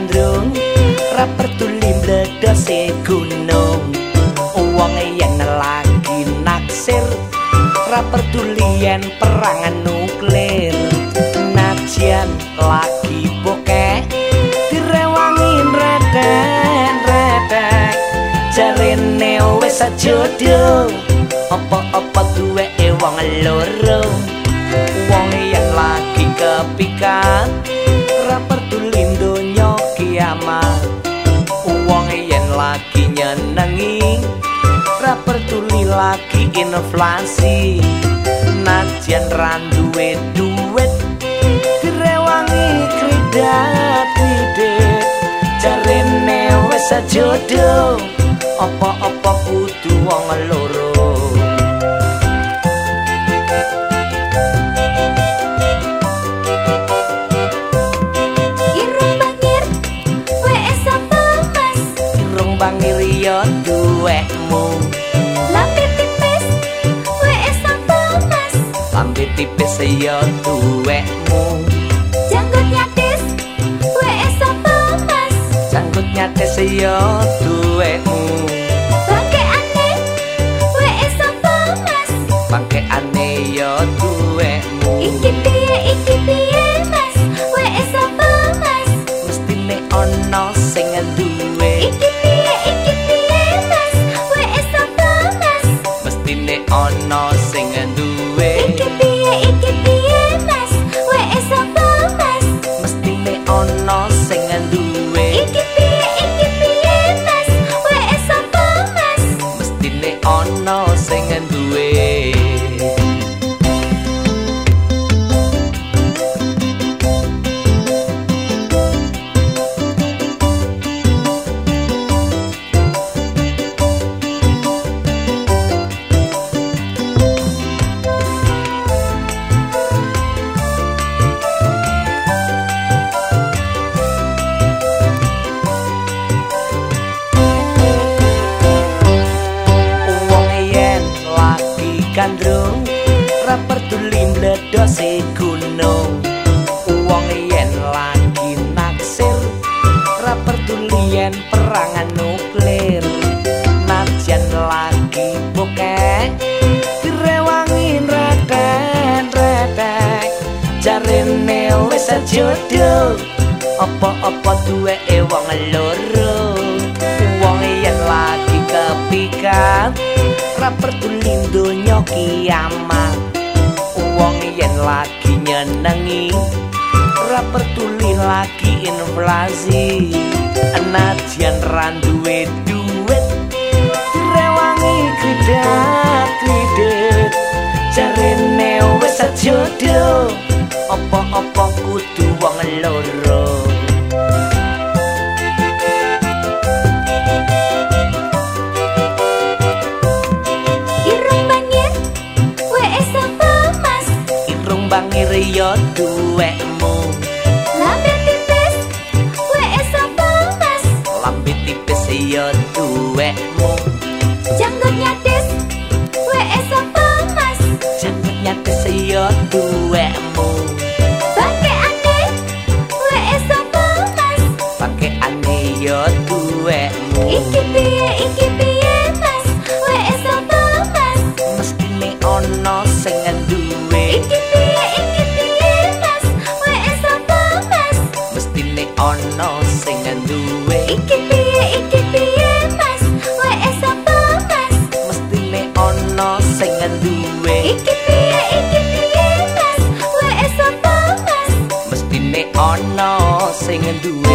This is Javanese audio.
gandrung ra peduli mledose gunung wong yen lagi naksir ra peduli yen perang nuklir najan lagi bokeh direwangi redek jarene wis jodoh apa-apa duweke wong loro wong yen lagi kepikat ra peduli donya kiamat wong yen lagi nyenengi ra peduli lagi inflasi najan ra duwe duit direwangi kridat-kridet jarene wis jodoh apa-apa kudu wong loro. Bangir yo duwekmu lambe tipis wes sapa mas lambe tipis yo duwekmu janggut nyatis wes sapa mas janggut nyatis yo duwekmu bangke ane wes sapa mas bangke ane yo duwekmu iki piye mas wes sapa mas mestine ono sing duwe iki ono sing duwe iki piye mas wes sapa mas mestine ono sing duwe iki piye mas wes sapa mas mestine ono sing duwe. Gandrung ra peduli mledose gunung wong yen lagi naksir ra peduli yen perang nuklir najan lagi bokeh direwangi redek jarene wis jodoh apa-apa duweke wong loro wong yen lagi kepikat ra peduli donya kiamat wong yen lagi nyenengi ra peduli lagi inflasi najan ra duwe duit direwangi kridat-kridet jarene wis jodoh apa-apa kudu wong loro. Bangir yo duwekmu lambe tipis wes sapa mas lambe tipis yo duwekmu janggut nyatis wes sapa mas janggut nyatis yo duwekmu bangke ane wes sapa mas bangke ane yo duwekmu iki piye mas wes sapa mas mestine ono sing duwe iki ono sing duwe iki piye mas wes sapa mas mestine ono sing duwe iki piye mas wes sapa mas mestine ono sing duwe.